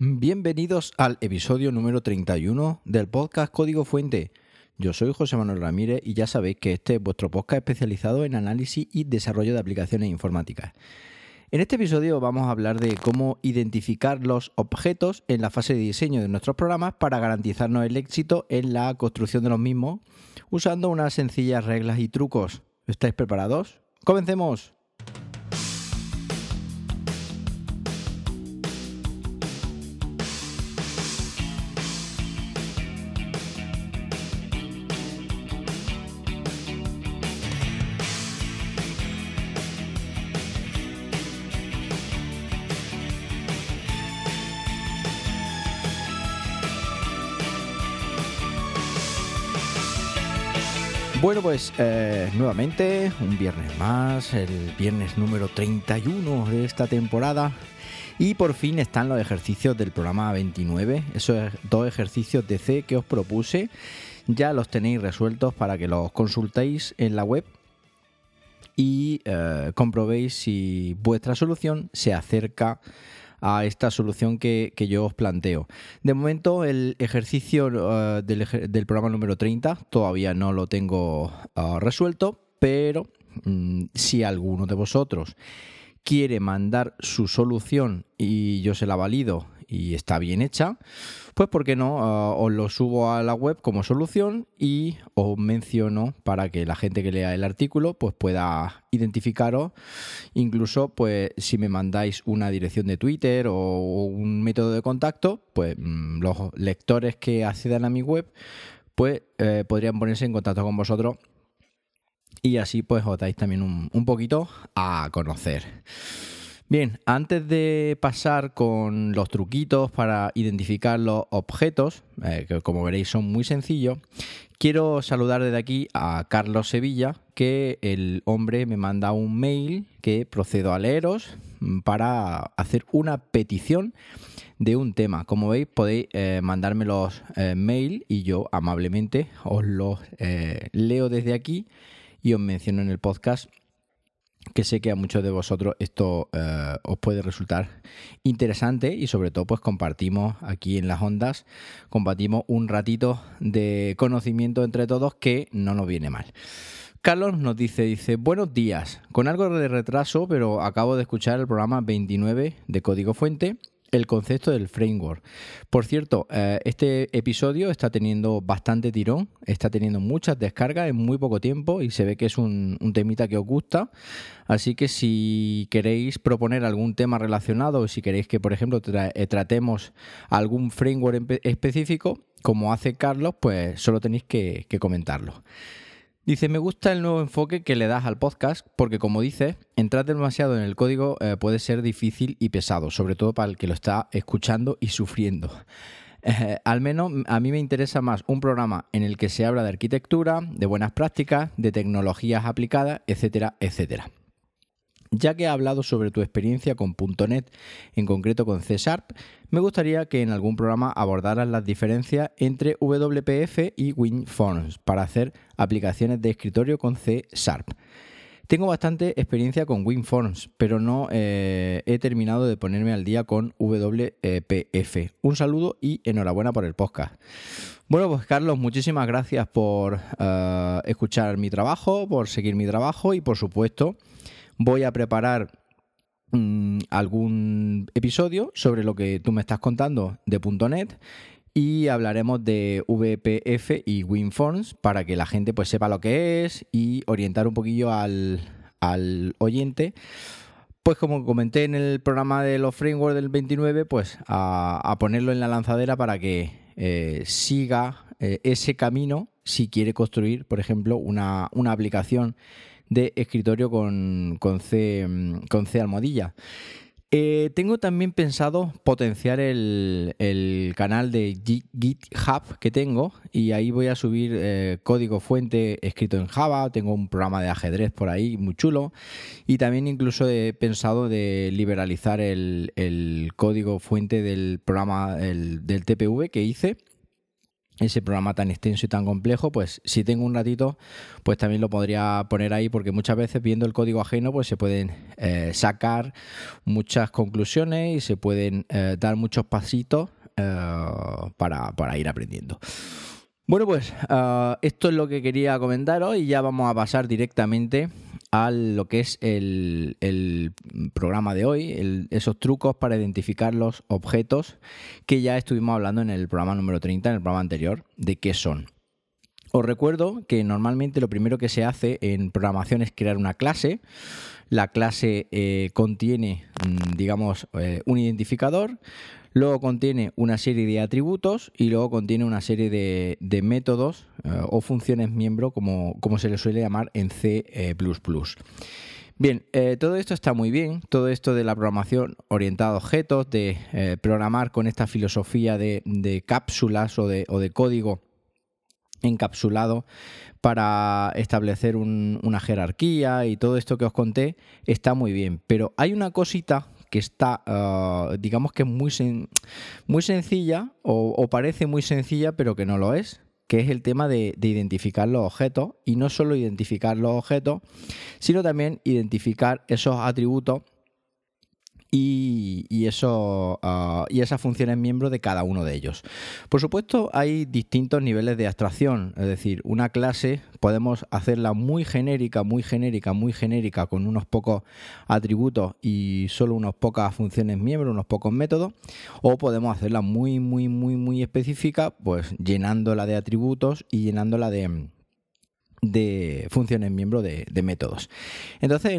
Bienvenidos al episodio número 31 del podcast Código Fuente. Yo soy José Manuel Ramírez y ya sabéis que este es vuestro podcast especializado en análisis y desarrollo de aplicaciones informáticas. En este episodio vamos a hablar de cómo identificar los objetos en la fase de diseño de nuestros programas para garantizarnos el éxito en la construcción de los mismos usando unas sencillas reglas y trucos. ¿Estáis preparados? ¡Comencemos! Bueno, pues nuevamente, un viernes más, el viernes número 31 de esta temporada. Y por fin están los ejercicios del programa 29, esos dos ejercicios de C que os propuse. Ya los tenéis resueltos para que los consultéis en la web y comprobéis si vuestra solución se acerca a esta solución que yo os planteo. De momento el ejercicio del programa número 30 todavía no lo tengo resuelto, pero si alguno de vosotros quiere mandar su solución y yo se la valido y está bien hecha, pues ¿por qué no? Os lo subo a la web como solución y os menciono para que la gente que lea el artículo pues pueda identificaros. Incluso pues si me mandáis una dirección de Twitter o un método de contacto, pues los lectores que accedan a mi web pues podrían ponerse en contacto con vosotros y así pues os dais también un poquito a conocer. Bien, antes de pasar con los truquitos para identificar los objetos, que como veréis son muy sencillos, quiero saludar desde aquí a Carlos Sevilla, que el hombre me manda un mail que procedo a leeros para hacer una petición de un tema. Como veis, podéis mandarme los mail y yo amablemente os los leo desde aquí y os menciono en el podcast, que sé que a muchos de vosotros esto os puede resultar interesante y sobre todo pues compartimos aquí en las ondas, compartimos un ratito de conocimiento entre todos que no nos viene mal. Carlos nos dice, buenos días, con algo de retraso, pero acabo de escuchar el programa 29 de Código Fuente, el concepto del framework. Por cierto, este episodio está teniendo bastante tirón, está teniendo muchas descargas en muy poco tiempo y se ve que es un temita que os gusta. Así que si queréis proponer algún tema relacionado o si queréis que, por ejemplo, tratemos algún framework específico, como hace Carlos, pues solo tenéis que comentarlo. Dice, me gusta el nuevo enfoque que le das al podcast porque, como dices, entrar demasiado en el código puede ser difícil y pesado, sobre todo para el que lo está escuchando y sufriendo. Al menos a mí me interesa más un programa en el que se habla de arquitectura, de buenas prácticas, de tecnologías aplicadas, etcétera, etcétera. Ya que has hablado sobre tu experiencia con .NET, en concreto con C#, me gustaría que en algún programa abordaras las diferencias entre WPF y WinForms para hacer aplicaciones de escritorio con C#. Tengo bastante experiencia con WinForms, pero no he terminado de ponerme al día con WPF. Un saludo y enhorabuena por el podcast. Bueno, pues Carlos, muchísimas gracias por escuchar mi trabajo, por seguir mi trabajo y por supuesto voy a preparar algún episodio sobre lo que tú me estás contando de .NET y hablaremos de WPF y WinForms para que la gente pues sepa lo que es y orientar un poquillo al oyente. Pues como comenté en el programa de los frameworks del 29, pues a ponerlo en la lanzadera para que siga ese camino si quiere construir, por ejemplo, una aplicación de escritorio con C almohadilla. Tengo también pensado potenciar el canal de GitHub que tengo y ahí voy a subir código fuente escrito en Java. Tengo un programa de ajedrez por ahí muy chulo y también incluso he pensado de liberalizar el código fuente del programa del TPV que hice ese programa tan extenso y tan complejo, pues si tengo un ratito, pues también lo podría poner ahí, porque muchas veces viendo el código ajeno pues se pueden sacar muchas conclusiones y se pueden dar muchos pasitos para ir aprendiendo. Bueno, pues esto es lo que quería comentaros y ya vamos a pasar directamente a lo que es el programa de hoy, esos trucos para identificar los objetos que ya estuvimos hablando en el programa número 30, en el programa anterior, de qué son. Os recuerdo que normalmente lo primero que se hace en programación es crear una clase. La clase contiene, digamos, un identificador. Luego contiene una serie de atributos y luego contiene una serie de métodos o funciones miembro, como se le suele llamar en C++. Bien, todo esto está muy bien, todo esto de la programación orientada a objetos, de programar con esta filosofía de cápsulas o de código encapsulado para establecer una jerarquía y todo esto que os conté está muy bien, pero hay una cosita que está, digamos que muy sencilla o parece muy sencilla, pero que no lo es, que es el tema de identificar los objetos, y no solo identificar los objetos, sino también identificar esos atributos y esas funciones miembros de cada uno de ellos. Por supuesto, hay distintos niveles de abstracción, es decir, una clase podemos hacerla muy genérica, con unos pocos atributos y solo unas pocas funciones miembros, unos pocos métodos, o podemos hacerla muy específica, pues llenándola de atributos y llenándola de funciones miembro de métodos. Entonces, en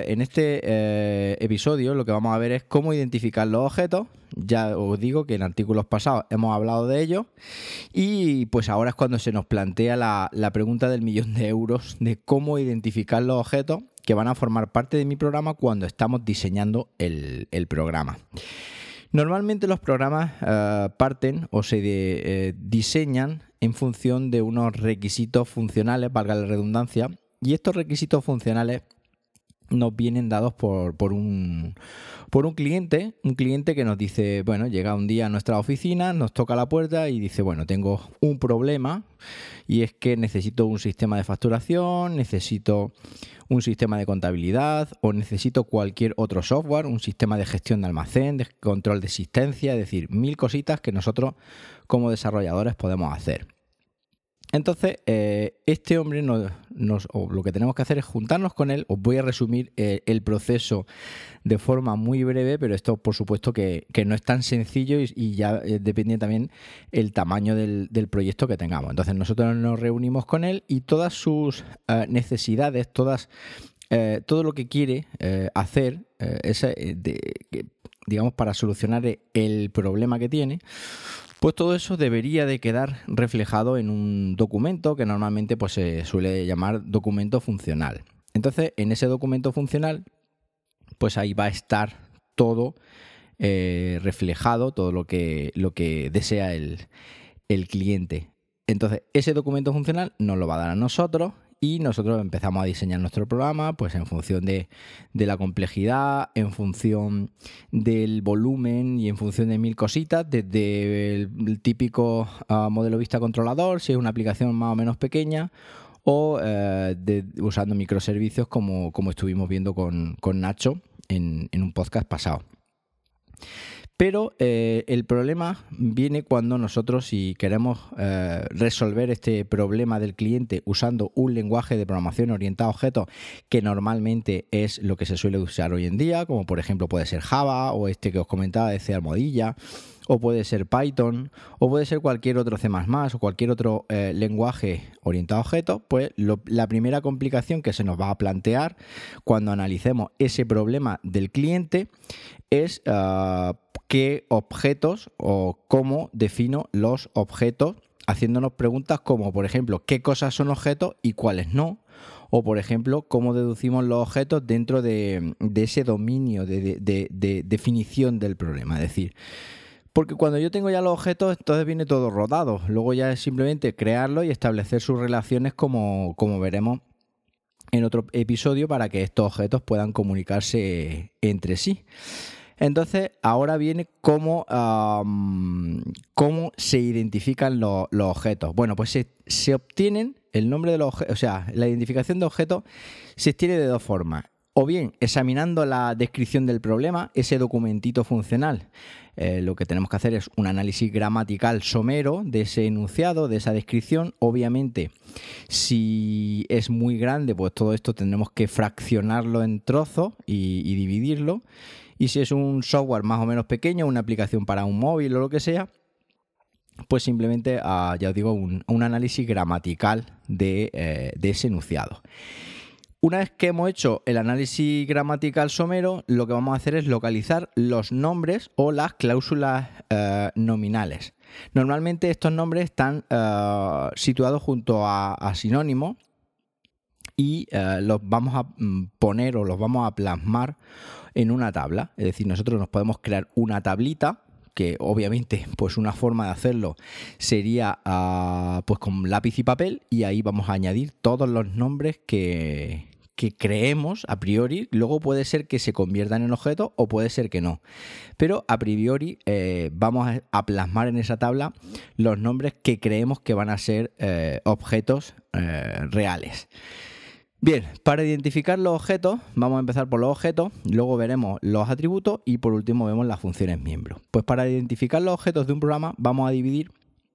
este episodio lo que vamos a ver es cómo identificar los objetos. Ya os digo que en artículos pasados hemos hablado de ello, y pues ahora es cuando se nos plantea la pregunta del millón de euros de cómo identificar los objetos que van a formar parte de mi programa cuando estamos diseñando el programa. Normalmente los programas parten o se diseñan en función de unos requisitos funcionales, valga la redundancia, y estos requisitos funcionales nos vienen dados por un cliente, que nos dice, bueno, llega un día a nuestra oficina, nos toca la puerta y dice, bueno, tengo un problema y es que necesito un sistema de facturación, necesito un sistema de contabilidad o necesito cualquier otro software, un sistema de gestión de almacén, de control de existencia, es decir, 1000 cositas que nosotros como desarrolladores podemos hacer. Entonces, este hombre lo que tenemos que hacer es juntarnos con él. Os voy a resumir el proceso de forma muy breve, pero esto por supuesto que no es tan sencillo y ya depende también el tamaño del proyecto que tengamos. Entonces nosotros nos reunimos con él y todas sus necesidades, todo lo que quiere hacer, digamos, para solucionar el problema que tiene, pues todo eso debería de quedar reflejado en un documento que normalmente pues, se suele llamar documento funcional. Entonces, en ese documento funcional, pues ahí va a estar todo reflejado, todo lo que desea el cliente. Entonces, ese documento funcional nos lo va a dar a nosotros y nosotros empezamos a diseñar nuestro programa pues en función de la complejidad, en función del volumen y en función de 1000 cositas, desde el típico modelo vista controlador, si es una aplicación más o menos pequeña, o usando microservicios como estuvimos viendo con Nacho en un podcast pasado. Pero el problema viene cuando nosotros, si queremos resolver este problema del cliente usando un lenguaje de programación orientado a objetos, que normalmente es lo que se suele usar hoy en día, como por ejemplo puede ser Java o este que os comentaba de C Almohadilla, o puede ser Python, o puede ser cualquier otro C++ o cualquier otro lenguaje orientado a objetos, pues la primera complicación que se nos va a plantear cuando analicemos ese problema del cliente es qué objetos o cómo defino los objetos, haciéndonos preguntas como, por ejemplo, qué cosas son objetos y cuáles no. O, por ejemplo, cómo deducimos los objetos dentro de ese dominio de definición del problema. Es decir, porque cuando yo tengo ya los objetos, entonces viene todo rodado. Luego ya es simplemente crearlo y establecer sus relaciones como veremos en otro episodio para que estos objetos puedan comunicarse entre sí. Entonces, ahora viene cómo se identifican los objetos. Bueno, pues se obtienen el nombre de los objetos, o sea, la identificación de objetos se obtiene de dos formas. O bien examinando la descripción del problema, ese documentito funcional. Lo que tenemos que hacer es un análisis gramatical somero de ese enunciado, de esa descripción. Obviamente, si es muy grande, pues todo esto tendremos que fraccionarlo en trozos y dividirlo. Y si es un software más o menos pequeño, una aplicación para un móvil o lo que sea, pues simplemente, ya os digo, un análisis gramatical de ese enunciado. Una vez que hemos hecho el análisis gramatical somero, lo que vamos a hacer es localizar los nombres o las cláusulas nominales. Normalmente estos nombres están situados junto a sinónimos y los vamos a poner o los vamos a plasmar en una tabla. Es decir, nosotros nos podemos crear una tablita, que obviamente pues una forma de hacerlo sería pues con lápiz y papel, y ahí vamos a añadir todos los nombres que creemos a priori. Luego puede ser que se conviertan en objetos o puede ser que no, pero a priori vamos a plasmar en esa tabla los nombres que creemos que van a ser objetos reales. Bien, para identificar los objetos, vamos a empezar por los objetos, luego veremos los atributos y por último vemos las funciones miembro. Pues para identificar los objetos de un programa vamos a dividir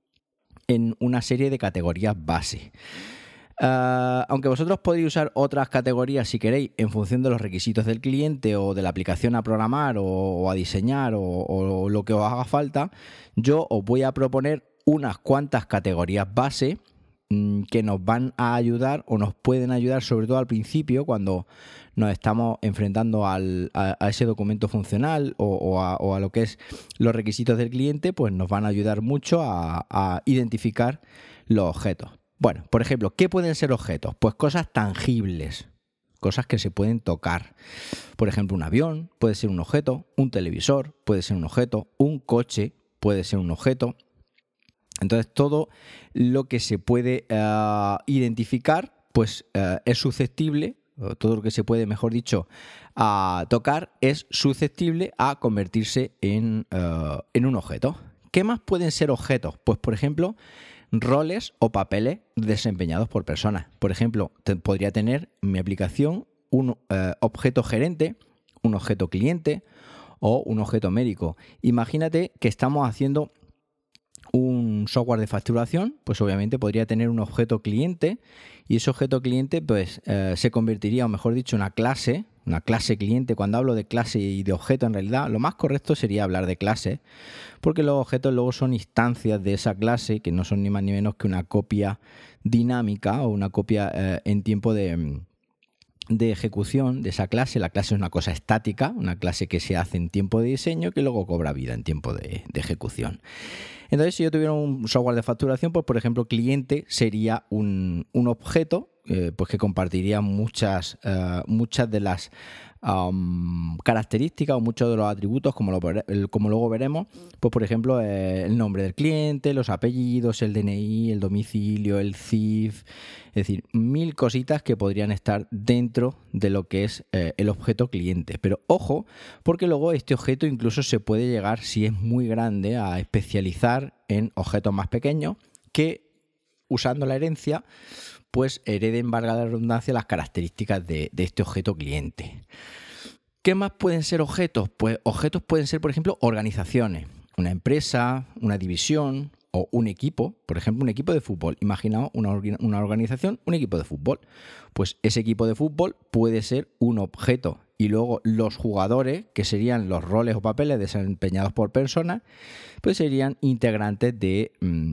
en una serie de categorías base. Aunque vosotros podéis usar otras categorías si queréis en función de los requisitos del cliente o de la aplicación a programar o a diseñar o lo que os haga falta, yo os voy a proponer unas cuantas categorías base que nos van a ayudar o nos pueden ayudar, sobre todo al principio, cuando nos estamos enfrentando a ese documento funcional o a lo que es los requisitos del cliente, pues nos van a ayudar mucho a identificar los objetos. Bueno, por ejemplo, ¿qué pueden ser objetos? Pues cosas tangibles, cosas que se pueden tocar. Por ejemplo, un avión puede ser un objeto, un televisor puede ser un objeto, un coche puede ser un objeto. Entonces, todo lo que se puede identificar, pues es susceptible, todo lo que se puede, mejor dicho, tocar, es susceptible a convertirse en un objeto. ¿Qué más pueden ser objetos? Pues, por ejemplo, roles o papeles desempeñados por personas. Por ejemplo, podría tener mi aplicación un objeto gerente, un objeto cliente o un objeto médico. Imagínate que estamos haciendo un software de facturación, pues obviamente podría tener un objeto cliente y ese objeto cliente pues se convertiría, o mejor dicho, una clase cliente. Cuando hablo de clase y de objeto, en realidad lo más correcto sería hablar de clase, porque los objetos luego son instancias de esa clase que no son ni más ni menos que una copia dinámica o una copia en tiempo de ejecución de esa clase. La clase es una cosa estática, una clase que se hace en tiempo de diseño que luego cobra vida en tiempo de ejecución. Entonces, si yo tuviera un software de facturación, pues por ejemplo, cliente sería un objeto pues que compartiría muchas de las características o muchos de los atributos, como luego veremos, pues por ejemplo el nombre del cliente, los apellidos, el DNI, el domicilio, el CIF, es decir, 1000 cositas que podrían estar dentro de lo que es el objeto cliente. Pero ojo, porque luego este objeto incluso se puede llegar, si es muy grande, a especializar en objetos más pequeños que, usando la herencia, pues hereden, valga la redundancia, las características de este objeto cliente. ¿Qué más pueden ser objetos? Pues objetos pueden ser, por ejemplo, organizaciones, una empresa, una división o un equipo. Por ejemplo, un equipo de fútbol. Imaginaos una organización, un equipo de fútbol. Pues ese equipo de fútbol puede ser un objeto. Y luego los jugadores, que serían los roles o papeles desempeñados por personas, pues serían integrantes de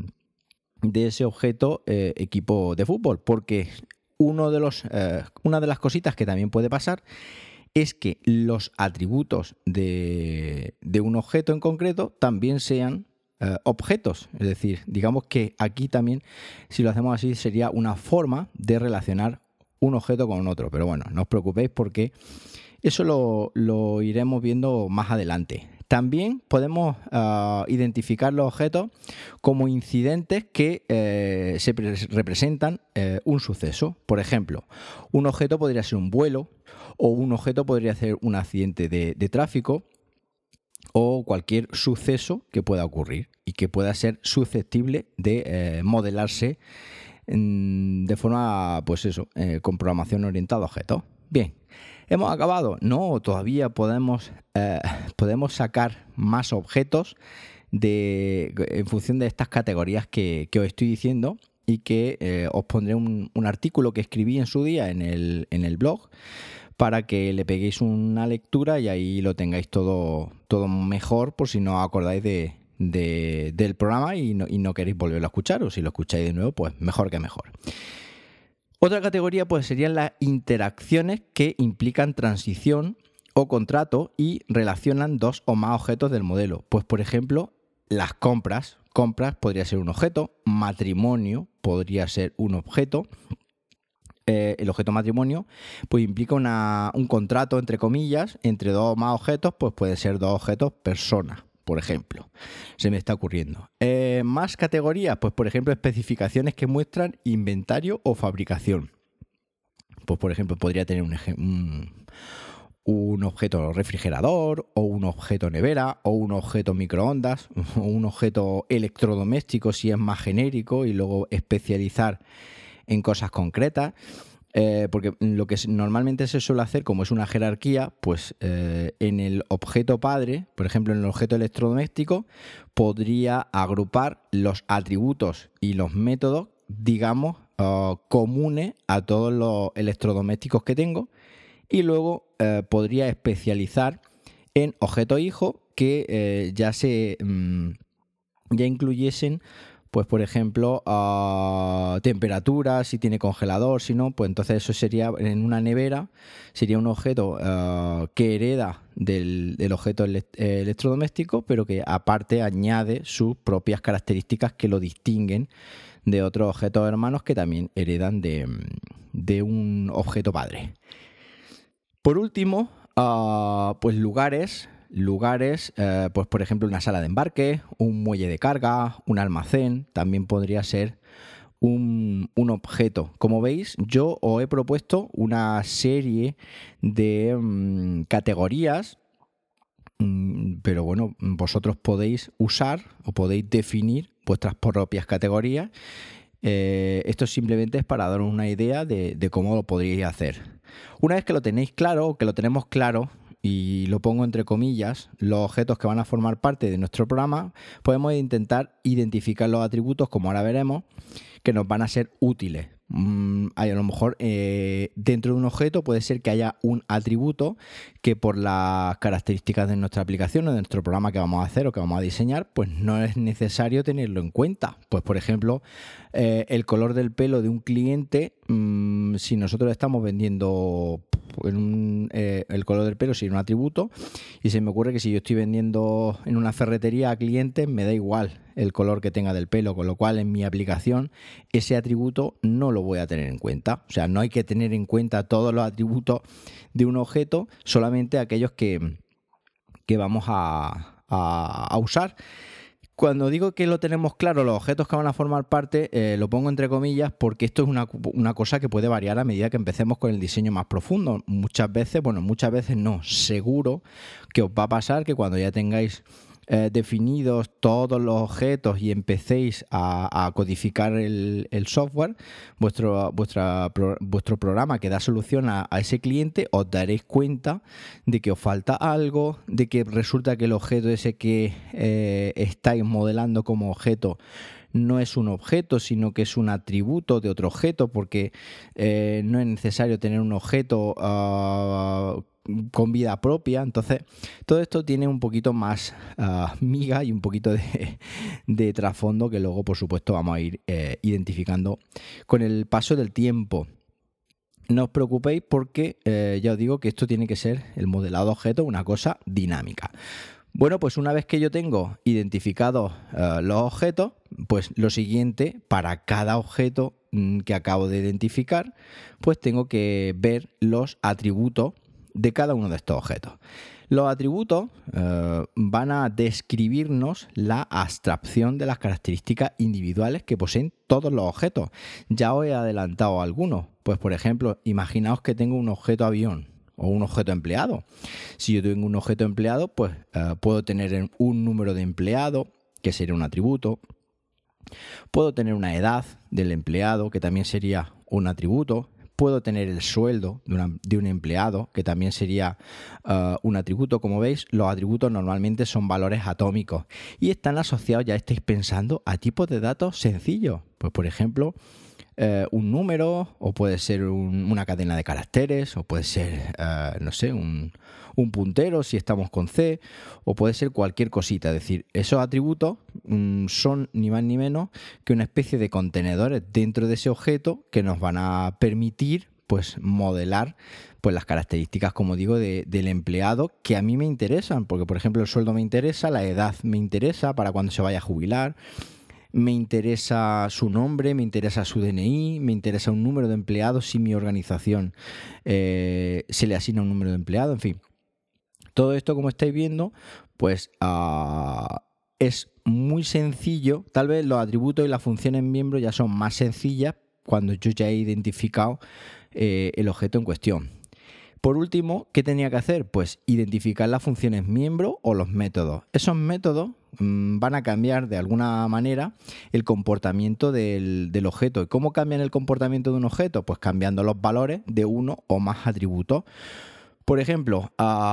ese objeto equipo de fútbol, porque una de las cositas que también puede pasar es que los atributos de un objeto en concreto también sean objetos. Es decir, digamos que aquí también, si lo hacemos así, sería una forma de relacionar un objeto con otro. Pero bueno, no os preocupéis porque eso lo iremos viendo más adelante. También podemos identificar los objetos como incidentes que representan un suceso. Por ejemplo, un objeto podría ser un vuelo o un objeto podría ser un accidente de tráfico. o cualquier suceso que pueda ocurrir y que pueda ser susceptible de modelarse de forma, pues eso, con programación orientada a objetos. Bien, ¿hemos acabado? No, todavía podemos sacar más objetos en función de estas categorías que os estoy diciendo y que os pondré un artículo que escribí en su día en el blog para que le peguéis una lectura y ahí lo tengáis todo mejor por si no os acordáis del programa y no queréis volverlo a escuchar, o si lo escucháis de nuevo, pues mejor que mejor. Otra categoría pues serían las interacciones que implican transición o contrato y relacionan dos o más objetos del modelo. Pues por ejemplo, las compras. Compras podría ser un objeto, matrimonio podría ser un objeto. El objeto matrimonio pues implica un contrato, entre comillas, entre dos o más objetos, pues puede ser dos objetos personas, por ejemplo. Se me está ocurriendo. Más categorías, pues por ejemplo, especificaciones que muestran inventario o fabricación. Pues por ejemplo, podría tener un objeto refrigerador, o un objeto nevera, o un objeto microondas, o un objeto electrodoméstico si es más genérico, y luego especializar en cosas concretas, porque lo que normalmente se suele hacer, como es una jerarquía, pues en el objeto padre, por ejemplo en el objeto electrodoméstico, podría agrupar los atributos y los métodos, digamos, comunes a todos los electrodomésticos que tengo, y luego podría especializar en objeto hijo que ya incluyesen, pues por ejemplo, temperatura, si tiene congelador, si no, pues entonces eso sería en una nevera, sería un objeto que hereda del objeto electrodoméstico, pero que aparte añade sus propias características que lo distinguen de otros objetos hermanos que también heredan de un objeto padre. Por último, pues lugares, pues por ejemplo una sala de embarque, un muelle de carga, un almacén, también podría ser un objeto. Como veis, yo os he propuesto una serie de categorías, pero bueno, vosotros podéis usar o podéis definir vuestras propias categorías. Esto simplemente es para daros una idea de cómo lo podríais hacer. Una vez que lo tenéis claro, o que lo tenemos claro, y lo pongo entre comillas, los objetos que van a formar parte de nuestro programa, podemos intentar identificar los atributos, como ahora veremos, que nos van a ser útiles. A lo mejor dentro de un objeto puede ser que haya un atributo que por las características de nuestra aplicación o de nuestro programa que vamos a hacer o que vamos a diseñar, pues no es necesario tenerlo en cuenta. Pues por ejemplo, el color del pelo de un cliente, si nosotros estamos vendiendo el color del pelo sería un atributo, y se me ocurre que si yo estoy vendiendo en una ferretería a clientes, me da igual el color que tenga del pelo, con lo cual en mi aplicación ese atributo no lo voy a tener en cuenta. O sea, no hay que tener en cuenta todos los atributos de un objeto, solamente aquellos que vamos a usar. Cuando digo que lo tenemos claro, los objetos que van a formar parte, lo pongo entre comillas porque esto es una cosa que puede variar a medida que empecemos con el diseño más profundo. Muchas veces no, seguro que os va a pasar que cuando ya tengáis definidos todos los objetos y empecéis a codificar el software, vuestro programa que da solución a ese cliente, os daréis cuenta de que os falta algo, de que resulta que el objeto ese que estáis modelando como objeto no es un objeto, sino que es un atributo de otro objeto, porque no es necesario tener un objeto con vida propia. Entonces, todo esto tiene un poquito más miga y un poquito de trasfondo que luego, por supuesto, vamos a ir identificando con el paso del tiempo. No os preocupéis porque ya os digo que esto tiene que ser, el modelado de objetos, una cosa dinámica. Bueno, pues una vez que yo tengo identificados los objetos, pues lo siguiente, para cada objeto que acabo de identificar, pues tengo que ver los atributos de cada uno de estos objetos. Los atributos van a describirnos la abstracción de las características individuales que poseen todos los objetos. Ya os he adelantado algunos. Pues por ejemplo, imaginaos que tengo un objeto avión. o un objeto empleado. Si yo tengo un objeto empleado, pues puedo tener un número de empleado, que sería un atributo. Puedo tener una edad del empleado, que también sería un atributo. Puedo tener el sueldo de un empleado, que también sería un atributo. Como veis, los atributos normalmente son valores atómicos y están asociados, ya estáis pensando, a tipos de datos sencillos. Pues, por ejemplo, un número, o puede ser una cadena de caracteres, o puede ser, no sé, un puntero si estamos con C, o puede ser cualquier cosita. Es decir, esos atributos son ni más ni menos que una especie de contenedores dentro de ese objeto que nos van a permitir pues modelar pues las características, como digo, del empleado que a mí me interesan, porque por ejemplo el sueldo me interesa, la edad me interesa para cuando se vaya a jubilar, me interesa su nombre, me interesa su DNI, me interesa un número de empleados si mi organización se le asigna un número de empleados, en fin. Todo esto, como estáis viendo, pues es muy sencillo. Tal vez los atributos y las funciones miembro ya son más sencillas cuando yo ya he identificado el objeto en cuestión. Por último, ¿qué tenía que hacer? Pues identificar las funciones miembro o los métodos. Esos métodos van a cambiar de alguna manera el comportamiento del objeto. ¿Y cómo cambian el comportamiento de un objeto? Pues cambiando los valores de uno o más atributos. Por ejemplo,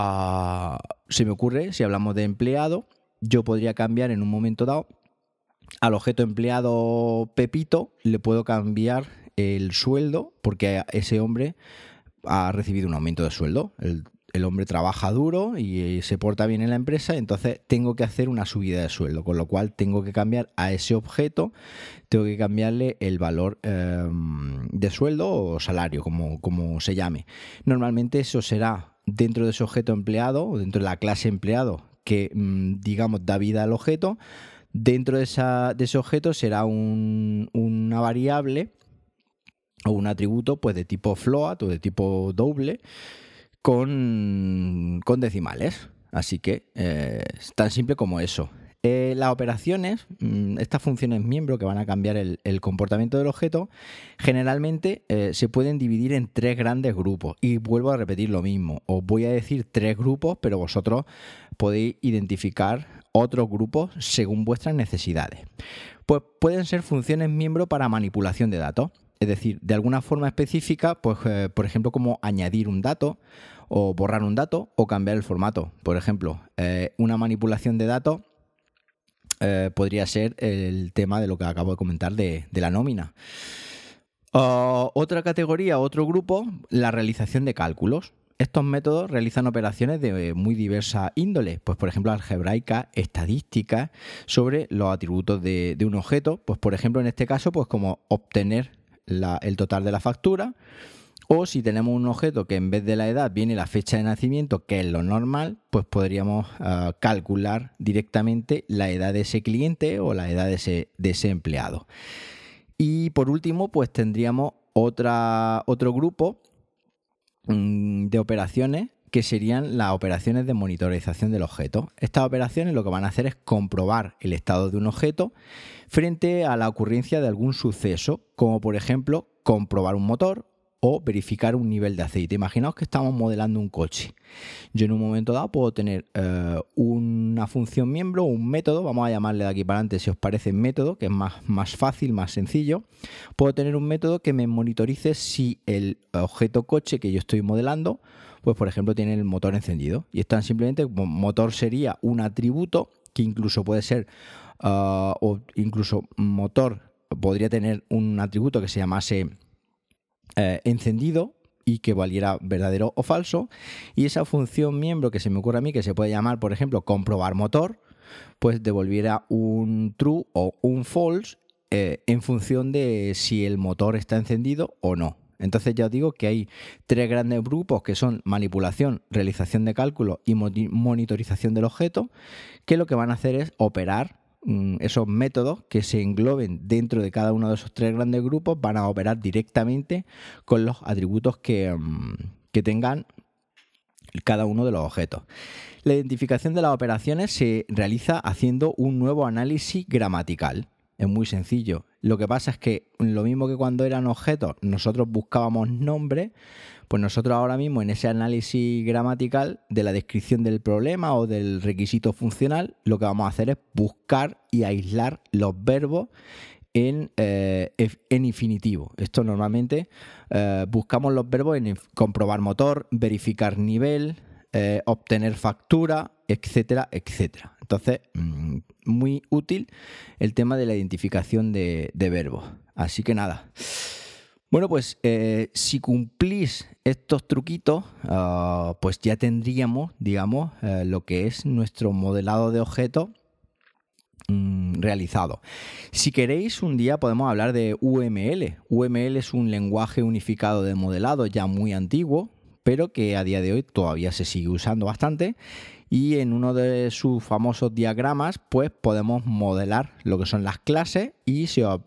se me ocurre, si hablamos de empleado, yo podría cambiar en un momento dado al objeto empleado Pepito, le puedo cambiar el sueldo porque ese hombre ha recibido un aumento de sueldo. El hombre trabaja duro y se porta bien en la empresa, entonces tengo que hacer una subida de sueldo, con lo cual tengo que cambiar a ese objeto, tengo que cambiarle el valor de sueldo o salario, como se llame. Normalmente eso será dentro de ese objeto empleado o dentro de la clase empleado que, digamos, da vida al objeto. Dentro de ese objeto será una variable o un atributo pues de tipo float o de tipo doble con decimales. Así que es tan simple como eso. Las operaciones, estas funciones miembro que van a cambiar el comportamiento del objeto, generalmente se pueden dividir en tres grandes grupos. Y vuelvo a repetir lo mismo. Os voy a decir tres grupos, pero vosotros podéis identificar otros grupos según vuestras necesidades. Pues pueden ser funciones miembro para manipulación de datos. Es decir, de alguna forma específica, pues por ejemplo, como añadir un dato o borrar un dato o cambiar el formato. Por ejemplo, una manipulación de datos podría ser el tema de lo que acabo de comentar de la nómina. Otra categoría, otro grupo, la realización de cálculos. Estos métodos realizan operaciones de muy diversa índole, pues por ejemplo algebraicas, estadísticas, sobre los atributos de un objeto. Pues por ejemplo en este caso, pues como obtener el total de la factura, o si tenemos un objeto que en vez de la edad viene la fecha de nacimiento, que es lo normal, pues podríamos calcular directamente la edad de ese cliente o la edad de ese empleado. Y por último, pues tendríamos otro grupo de operaciones que serían las operaciones de monitorización del objeto. Estas operaciones lo que van a hacer es comprobar el estado de un objeto frente a la ocurrencia de algún suceso, como por ejemplo comprobar un motor o verificar un nivel de aceite. Imaginaos que estamos modelando un coche. Yo en un momento dado puedo tener una función miembro, un método, vamos a llamarle de aquí para adelante si os parece método, que es más fácil, más sencillo. Puedo tener un método que me monitorice si el objeto coche que yo estoy modelando, pues por ejemplo tiene el motor encendido. Y es tan simplemente como motor sería un atributo que incluso puede ser, o incluso motor podría tener un atributo que se llamase encendido y que valiera verdadero o falso, y esa función miembro que se me ocurre a mí, que se puede llamar por ejemplo comprobar motor, pues devolviera un true o un false en función de si el motor está encendido o no. Entonces ya os digo que hay tres grandes grupos que son manipulación, realización de cálculos y monitorización del objeto, que lo que van a hacer es operar esos métodos que se engloben dentro de cada uno de esos tres grandes grupos, van a operar directamente con los atributos que tengan cada uno de los objetos. La identificación de las operaciones se realiza haciendo un nuevo análisis gramatical. Es muy sencillo. Lo que pasa es que lo mismo que cuando eran objetos nosotros buscábamos nombres, Pues nosotros ahora mismo en ese análisis gramatical de la descripción del problema o del requisito funcional, lo que vamos a hacer es buscar y aislar los verbos en infinitivo. Esto normalmente buscamos los verbos en comprobar motor, verificar nivel, obtener factura, etcétera, etcétera. Entonces, muy útil el tema de la identificación de verbos. Así que nada. Bueno, pues si cumplís estos truquitos, pues ya tendríamos, digamos, lo que es nuestro modelado de objetos realizado. Si queréis, un día podemos hablar de UML. UML es un lenguaje unificado de modelado ya muy antiguo, pero que a día de hoy todavía se sigue usando bastante, y en uno de sus famosos diagramas pues podemos modelar lo que son las clases y si os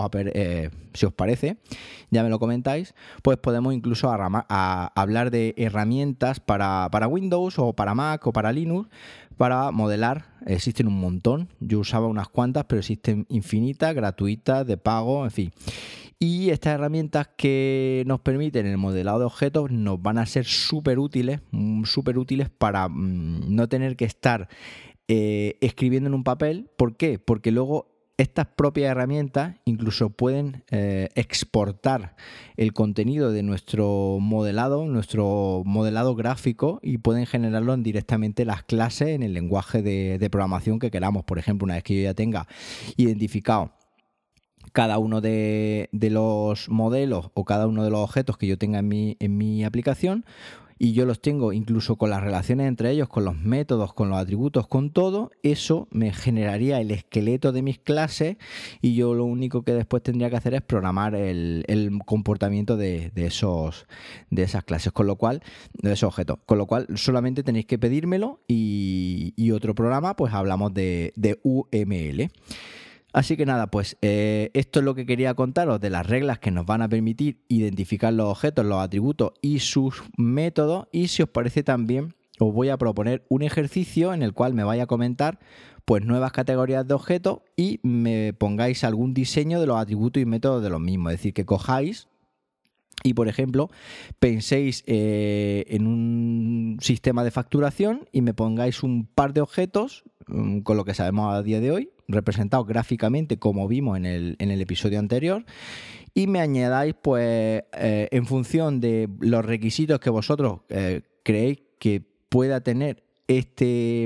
parece, ya me lo comentáis, pues podemos incluso hablar de herramientas para Windows o para Mac o para Linux para modelar. Existen un montón, yo usaba unas cuantas, pero existen infinitas, gratuitas, de pago, en fin. Y estas herramientas que nos permiten el modelado de objetos nos van a ser súper útiles para no tener que estar escribiendo en un papel. ¿Por qué? Porque luego estas propias herramientas incluso pueden exportar el contenido de nuestro modelado gráfico, y pueden generarlo directamente las clases en el lenguaje de programación que queramos. Por ejemplo, una vez que yo ya tenga identificado cada uno de los modelos o cada uno de los objetos que yo tenga en mi aplicación, y yo los tengo incluso con las relaciones entre ellos, con los métodos, con los atributos, con todo, eso me generaría el esqueleto de mis clases, y yo lo único que después tendría que hacer es programar el comportamiento de esas clases, de esos objetos. Con lo cual solamente tenéis que pedírmelo y otro programa, pues hablamos de UML. Así que nada, pues esto es lo que quería contaros de las reglas que nos van a permitir identificar los objetos, los atributos y sus métodos. Y si os parece, también os voy a proponer un ejercicio en el cual me vaya a comentar pues nuevas categorías de objetos y me pongáis algún diseño de los atributos y métodos de los mismos. Es decir, que cojáis y, por ejemplo, penséis en un sistema de facturación y me pongáis un par de objetos con lo que sabemos a día de hoy, representados gráficamente como vimos en el episodio anterior, y me añadáis pues en función de los requisitos que vosotros creéis que pueda tener este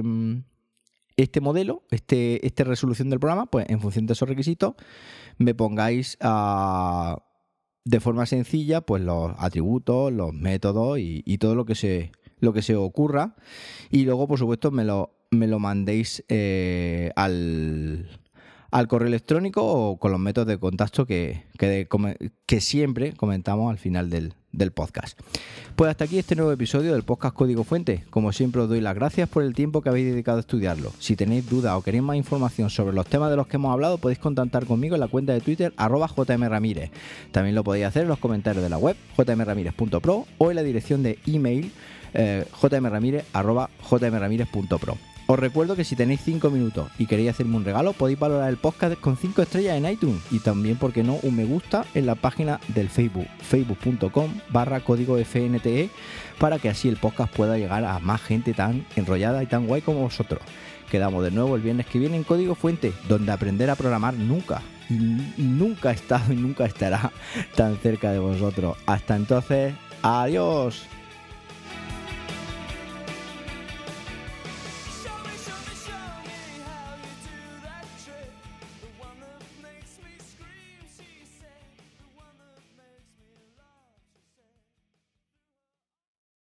modelo, esta resolución del programa, pues en función de esos requisitos me pongáis de forma sencilla pues los atributos, los métodos y todo lo que se ocurra, y luego por supuesto me lo mandéis al correo electrónico o con los métodos de contacto que siempre comentamos al final del podcast. Pues hasta aquí este nuevo episodio del podcast Código Fuente. Como siempre, os doy las gracias por el tiempo que habéis dedicado a estudiarlo. Si tenéis dudas o queréis más información sobre los temas de los que hemos hablado, podéis contactar conmigo en la cuenta de Twitter @jmramírez. También lo podéis hacer en los comentarios de la web jmramirez.pro o en la dirección de email jmramirez@jmramirez.pro. Os recuerdo que si tenéis 5 minutos y queréis hacerme un regalo, podéis valorar el podcast con 5 estrellas en iTunes, y también, ¿por qué no?, un me gusta en la página del Facebook, facebook.com/códigofnte, para que así el podcast pueda llegar a más gente tan enrollada y tan guay como vosotros. Quedamos de nuevo el viernes que viene en Código Fuente, donde aprender a programar nunca ha estado y nunca estará tan cerca de vosotros. Hasta entonces, adiós.